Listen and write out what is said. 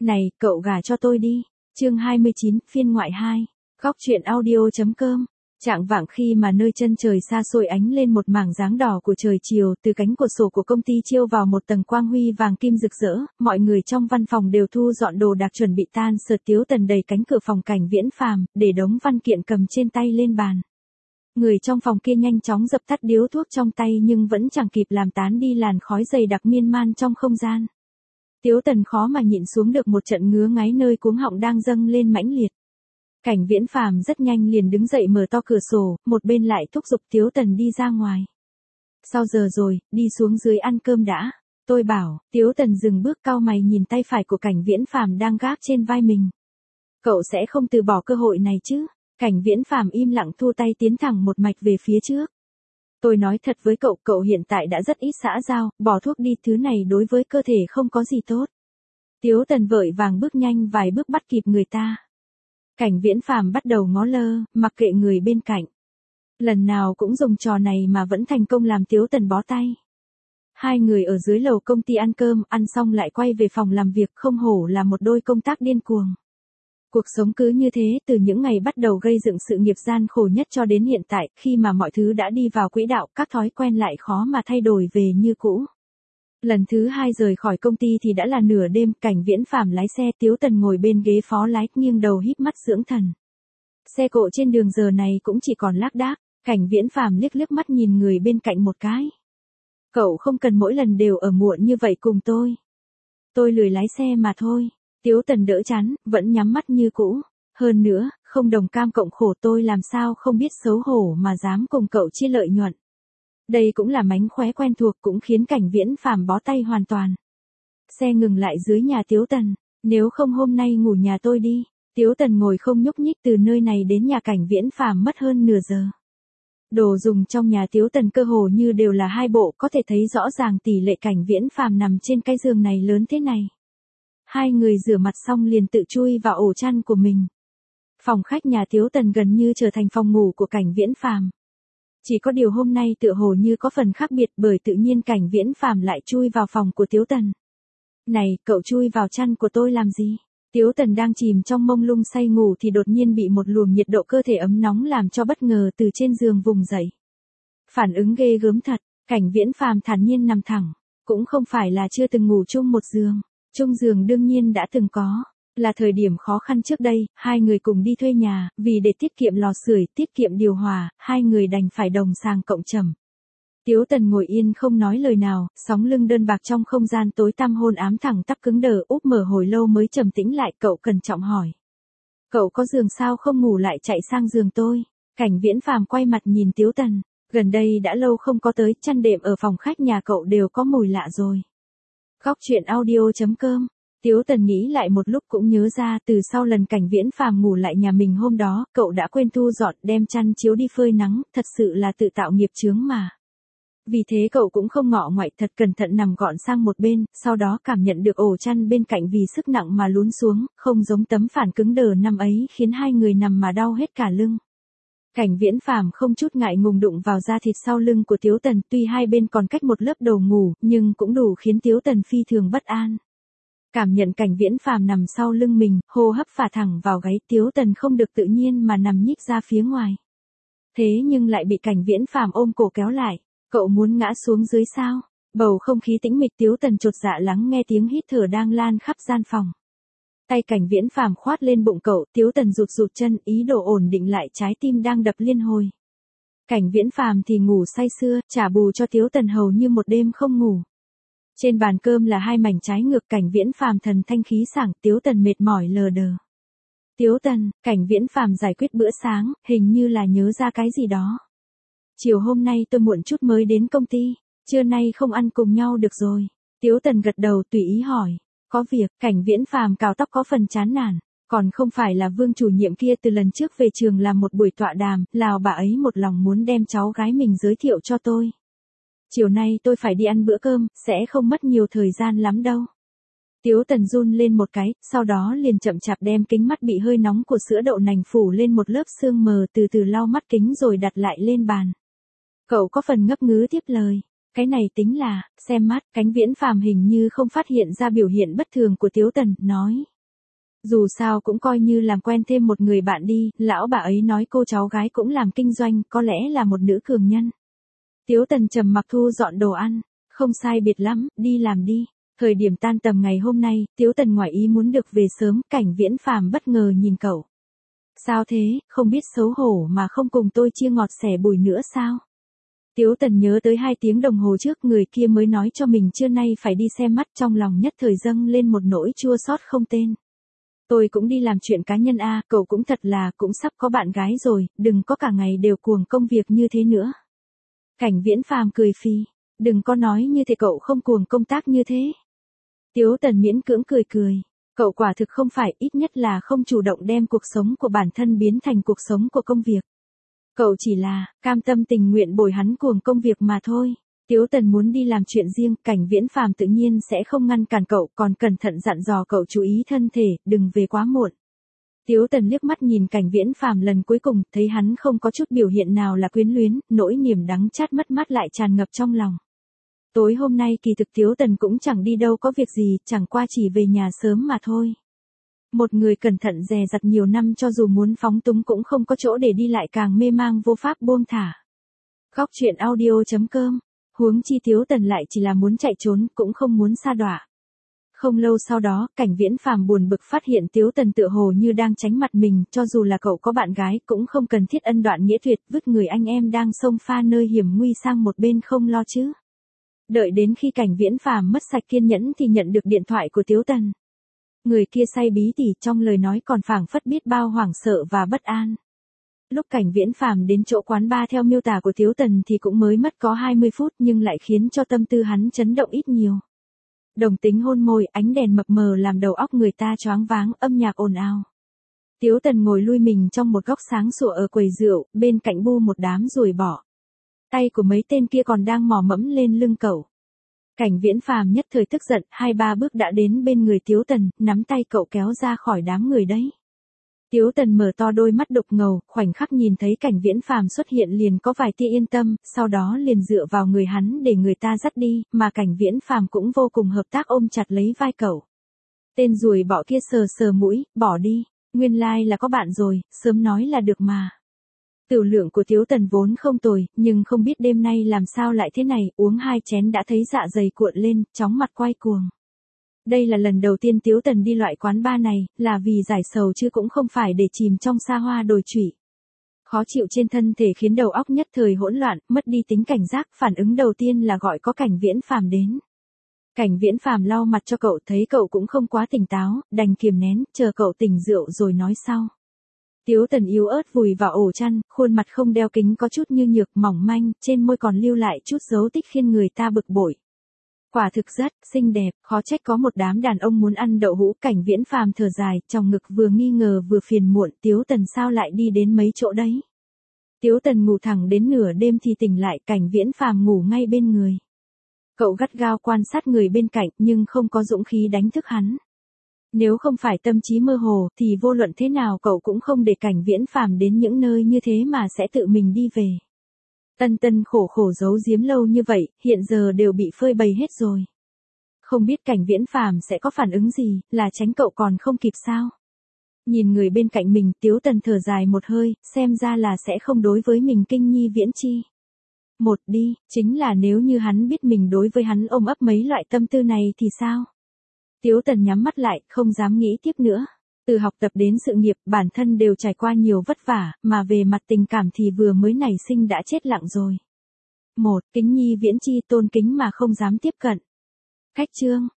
Này, cậu gả cho tôi đi. Chương 29, phiên ngoại 2. Góc truyện audio.com. Trạng vạng khi mà nơi chân trời xa xôi ánh lên một mảng dáng đỏ của trời chiều, từ cánh cửa sổ của công ty chiếu vào một tầng quang huy vàng kim rực rỡ, mọi người trong văn phòng đều thu dọn đồ đạc chuẩn bị tan sở. Tiếu Tần đẩy cánh cửa phòng Cảnh Viễn Phàm, để đống văn kiện cầm trên tay lên bàn. Người trong phòng kia nhanh chóng dập tắt điếu thuốc trong tay nhưng vẫn chẳng kịp làm tán đi làn khói dày đặc miên man trong không gian. Tiếu Tần khó mà nhịn xuống được một trận ngứa ngáy nơi cuống họng đang dâng lên mãnh liệt. Cảnh Viễn Phàm rất nhanh liền đứng dậy mở to cửa sổ, một bên lại thúc giục Tiếu Tần đi ra ngoài. Sao giờ rồi, đi xuống dưới ăn cơm đã. Tôi bảo. Tiếu Tần dừng bước cau mày nhìn tay phải của Cảnh Viễn Phàm đang gác trên vai mình. Cậu sẽ không từ bỏ cơ hội này chứ? Cảnh Viễn Phàm im lặng thu tay tiến thẳng một mạch về phía trước. Tôi nói thật với cậu, cậu hiện tại đã rất ít xã giao, bỏ thuốc đi, thứ này đối với cơ thể không có gì tốt. Tiếu Tần vội vàng bước nhanh vài bước bắt kịp người ta. Cảnh Viễn Phàm bắt đầu ngó lơ, mặc kệ người bên cạnh. Lần nào cũng dùng trò này mà vẫn thành công làm Tiếu Tần bó tay. Hai người ở dưới lầu công ty ăn cơm, ăn xong lại quay về phòng làm việc, không hổ là một đôi công tác điên cuồng. Cuộc sống cứ như thế, từ những ngày bắt đầu gây dựng sự nghiệp gian khổ nhất cho đến hiện tại, khi mà mọi thứ đã đi vào quỹ đạo, các thói quen lại khó mà thay đổi về như cũ. Lần thứ 2 rời khỏi công ty thì đã là nửa đêm, Cảnh Viễn Phàm lái xe, Tiếu Tần ngồi bên ghế phó lái, nghiêng đầu híp mắt dưỡng thần. Xe cộ trên đường giờ này cũng chỉ còn lác đác, Cảnh Viễn Phàm liếc mắt nhìn người bên cạnh một cái. Cậu không cần mỗi lần đều ở muộn như vậy cùng tôi. Tôi lười lái xe mà thôi. Tiếu Tần đỡ chán, vẫn nhắm mắt như cũ. Hơn nữa, không đồng cam cộng khổ, tôi làm sao không biết xấu hổ mà dám cùng cậu chia lợi nhuận. Đây cũng là mánh khóe quen thuộc, cũng khiến Cảnh Viễn Phàm bó tay hoàn toàn. Xe ngừng lại dưới nhà Tiếu Tần. Nếu không hôm nay ngủ nhà tôi đi. Tiếu Tần ngồi không nhúc nhích, từ nơi này đến nhà Cảnh Viễn Phàm mất hơn nửa giờ. Đồ dùng trong nhà Tiếu Tần cơ hồ như đều là hai bộ, có thể thấy rõ ràng tỷ lệ Cảnh Viễn Phàm nằm trên cái giường này lớn thế này. Hai người rửa mặt xong liền tự chui vào ổ chăn của mình. Phòng khách nhà Tiếu Tần gần như trở thành phòng ngủ của Cảnh Viễn Phàm. Chỉ có điều hôm nay tựa hồ như có phần khác biệt, bởi tự nhiên Cảnh Viễn Phàm lại chui vào phòng của Tiếu Tần. Này, cậu chui vào chăn của tôi làm gì? Tiếu Tần đang chìm trong mông lung say ngủ thì đột nhiên bị một luồng nhiệt độ cơ thể ấm nóng làm cho bất ngờ từ trên giường vùng dậy. Phản ứng ghê gớm thật. Cảnh Viễn Phàm thản nhiên nằm thẳng. Cũng không phải là chưa từng ngủ chung một giường. Chung giường đương nhiên đã từng có. Là thời điểm khó khăn trước đây, hai người cùng đi thuê nhà, vì để tiết kiệm lò sưởi, tiết kiệm điều hòa, hai người đành phải đồng sàng cộng trầm. Tiếu Tần ngồi yên không nói lời nào, sóng lưng đơn bạc trong không gian tối tăm hôn ám thẳng tắp cứng đờ, úp mở hồi lâu mới trầm tĩnh lại. Cậu cẩn trọng hỏi. Cậu có giường sao không ngủ lại chạy sang giường tôi? Cảnh Viễn Phàm quay mặt nhìn Tiếu Tần. Gần đây đã lâu không có tới, chăn đệm ở phòng khách nhà cậu đều có mùi lạ rồi. Góc truyện audio.com. Tiếu Tần nghĩ lại một lúc cũng nhớ ra, từ sau lần Cảnh Viễn Phàm ngủ lại nhà mình hôm đó, cậu đã quên thu dọn, đem chăn chiếu đi phơi nắng, thật sự là tự tạo nghiệp chướng mà. Vì thế cậu cũng không ngọ ngoại, thật cẩn thận nằm gọn sang một bên, sau đó cảm nhận được ổ chăn bên cạnh vì sức nặng mà lún xuống, không giống tấm phản cứng đờ năm ấy khiến hai người nằm mà đau hết cả lưng. Cảnh Viễn Phàm không chút ngại ngùng đụng vào da thịt sau lưng của Tiếu Tần, tuy hai bên còn cách một lớp đồ ngủ, nhưng cũng đủ khiến Tiếu Tần phi thường bất an. Cảm nhận Cảnh Viễn Phàm nằm sau lưng mình, hô hấp phả thẳng vào gáy, Tiếu Tần không được tự nhiên mà nằm nhích ra phía ngoài. Thế nhưng lại bị Cảnh Viễn Phàm ôm cổ kéo lại. Cậu muốn ngã xuống dưới sao? Bầu không khí tĩnh mịch, Tiếu Tần chột dạ lắng nghe tiếng hít thở đang lan khắp gian phòng. Tay Cảnh Viễn Phàm khoát lên bụng cậu, Tiếu Tần rụt chân, ý đồ ổn định lại trái tim đang đập liên hồi. Cảnh Viễn Phàm thì ngủ say sưa, trả bù cho Tiếu Tần hầu như một đêm không ngủ. Trên bàn cơm là hai mảnh trái ngược, Cảnh Viễn Phàm thần thanh khí sảng, Tiếu Tần mệt mỏi lờ đờ. Tiếu Tần, Cảnh Viễn Phàm giải quyết bữa sáng, hình như là nhớ ra cái gì đó. Chiều hôm nay tôi muộn chút mới đến công ty, trưa nay không ăn cùng nhau được rồi. Tiếu Tần gật đầu tùy ý hỏi. Có việc? Cảnh Viễn Phàm cào tóc có phần chán nản. Còn không phải là Vương chủ nhiệm kia từ lần trước về trường làm một buổi tọa đàm, lào bà ấy một lòng muốn đem cháu gái mình giới thiệu cho tôi. Chiều nay tôi phải đi ăn bữa cơm, sẽ không mất nhiều thời gian lắm đâu. Tiếu Tần run lên một cái, sau đó liền chậm chạp đem kính mắt bị hơi nóng của sữa đậu nành phủ lên một lớp sương mờ, từ từ lau mắt kính rồi đặt lại lên bàn. Cậu có phần ngấp nghứ tiếp lời. Cái này tính là, xem mắt. Cảnh Viễn Phàm hình như không phát hiện ra biểu hiện bất thường của Tiếu Tần, nói. Dù sao cũng coi như làm quen thêm một người bạn đi, lão bà ấy nói cô cháu gái cũng làm kinh doanh, có lẽ là một nữ cường nhân. Tiếu Tần trầm mặc thu dọn đồ ăn, không sai biệt lắm, đi làm đi. Thời điểm tan tầm ngày hôm nay, Tiếu Tần ngoài ý muốn được về sớm, Cảnh Viễn Phàm bất ngờ nhìn cậu. Sao thế, không biết xấu hổ mà không cùng tôi chia ngọt sẻ bùi nữa sao? Tiếu Tần nhớ tới 2 tiếng đồng hồ trước người kia mới nói cho mình trưa nay phải đi xem mắt, trong lòng nhất thời dâng lên một nỗi chua xót không tên. Tôi cũng đi làm chuyện cá nhân a, cậu cũng thật là cũng sắp có bạn gái rồi, đừng có cả ngày đều cuồng công việc như thế nữa. Cảnh Viễn Phàm cười phì, đừng có nói như thế, cậu không cuồng công tác như thế. Tiếu Tần miễn cưỡng cười cười, cậu quả thực không phải, ít nhất là không chủ động đem cuộc sống của bản thân biến thành cuộc sống của công việc. Cậu chỉ là cam tâm tình nguyện bồi hắn cuồng công việc mà thôi. Tiếu Tần muốn đi làm chuyện riêng, Cảnh Viễn Phàm tự nhiên sẽ không ngăn cản cậu, còn cẩn thận dặn dò cậu chú ý thân thể, đừng về quá muộn. Tiếu Tần liếc mắt nhìn Cảnh Viễn Phàm lần cuối cùng, thấy hắn không có chút biểu hiện nào là quyến luyến, nỗi niềm đắng chát mất mát lại tràn ngập trong lòng. Tối hôm nay kỳ thực Tiếu Tần cũng chẳng đi đâu có việc gì, chẳng qua chỉ về nhà sớm mà thôi. Một người cẩn thận dè dặt nhiều năm cho dù muốn phóng túng cũng không có chỗ để đi lại, càng mê mang vô pháp buông thả. Góc truyện audio.com. Huống chi Tiếu Tần lại chỉ là muốn chạy trốn, cũng không muốn sa đọa. Không lâu sau đó, Cảnh Viễn Phàm buồn bực phát hiện Tiếu Tần tựa hồ như đang tránh mặt mình, cho dù là cậu có bạn gái cũng không cần thiết ân đoạn nghĩa tuyệt, vứt người anh em đang xông pha nơi hiểm nguy sang một bên không lo chứ. Đợi đến khi Cảnh Viễn Phàm mất sạch kiên nhẫn thì nhận được điện thoại của Tiếu Tần. Người kia say bí tỉ, trong lời nói còn phảng phất biết bao hoảng sợ và bất an. Lúc Cảnh Viễn Phàm đến chỗ quán bar theo miêu tả của Tiếu Tần thì cũng mới mất có 20 phút nhưng lại khiến cho tâm tư hắn chấn động ít nhiều. Đồng tính hôn môi, ánh đèn mập mờ làm đầu óc người ta choáng váng, âm nhạc ồn ào. Tiếu Tần ngồi lui mình trong một góc sáng sủa ở quầy rượu, bên cạnh bu một đám ruồi bọ. Tay của mấy tên kia còn đang mò mẫm lên lưng cậu. Cảnh Viễn Phàm nhất thời tức giận, 2-3 bước đã đến bên người Tiếu Tần, nắm tay cậu kéo ra khỏi đám người đấy. Tiếu Tần mở to đôi mắt đục ngầu, khoảnh khắc nhìn thấy Cảnh Viễn Phàm xuất hiện liền có vài tia yên tâm, sau đó liền dựa vào người hắn để người ta dắt đi, mà Cảnh Viễn Phàm cũng vô cùng hợp tác ôm chặt lấy vai cậu. Tên ruồi bọ kia sờ sờ mũi, bỏ đi, nguyên lai là có bạn rồi, sớm nói là được mà. Tửu lượng của Tiếu Tần vốn không tồi, nhưng không biết đêm nay làm sao lại thế này, uống 2 chén đã thấy dạ dày cuộn lên, chóng mặt quay cuồng. Đây là lần đầu tiên Tiếu Tần đi loại quán bar này, là vì giải sầu chứ cũng không phải để chìm trong xa hoa đồi trụy. Khó chịu trên thân thể khiến đầu óc nhất thời hỗn loạn, mất đi tính cảnh giác, phản ứng đầu tiên là gọi có Cảnh Viễn Phàm đến. Cảnh Viễn Phàm lau mặt cho cậu, thấy cậu cũng không quá tỉnh táo, đành kiềm nén, chờ cậu tỉnh rượu rồi nói sau. Tiếu Tần yếu ớt vùi vào ổ chăn, khuôn mặt không đeo kính có chút như nhược mỏng manh, trên môi còn lưu lại chút dấu tích khiến người ta bực bội. Quả thực rất xinh đẹp, khó trách có một đám đàn ông muốn ăn đậu hũ. Cảnh Viễn Phàm thở dài, trong ngực vừa nghi ngờ vừa phiền muộn, Tiếu Tần sao lại đi đến mấy chỗ đấy. Tiếu Tần ngủ thẳng đến nửa đêm thì tỉnh lại, Cảnh Viễn Phàm ngủ ngay bên người. Cậu gắt gao quan sát người bên cạnh nhưng không có dũng khí đánh thức hắn. Nếu không phải tâm trí mơ hồ thì vô luận thế nào cậu cũng không để Cảnh Viễn Phàm đến những nơi như thế mà sẽ tự mình đi về. Tân khổ khổ giấu giếm lâu như vậy, hiện giờ đều bị phơi bày hết rồi. Không biết Cảnh Viễn Phàm sẽ có phản ứng gì, là tránh cậu còn không kịp sao? Nhìn người bên cạnh mình, Tiếu Tần thở dài một hơi, xem ra là sẽ không đối với mình kinh nhi viễn chi. Một đi, chính là nếu như hắn biết mình đối với hắn ôm ấp mấy loại tâm tư này thì sao? Tiếu Tần nhắm mắt lại, không dám nghĩ tiếp nữa. Từ học tập đến sự nghiệp, bản thân đều trải qua nhiều vất vả, mà về mặt tình cảm thì vừa mới nảy sinh đã chết lặng rồi. Kính nhi viễn chi, tôn kính mà không dám tiếp cận. Cách chương.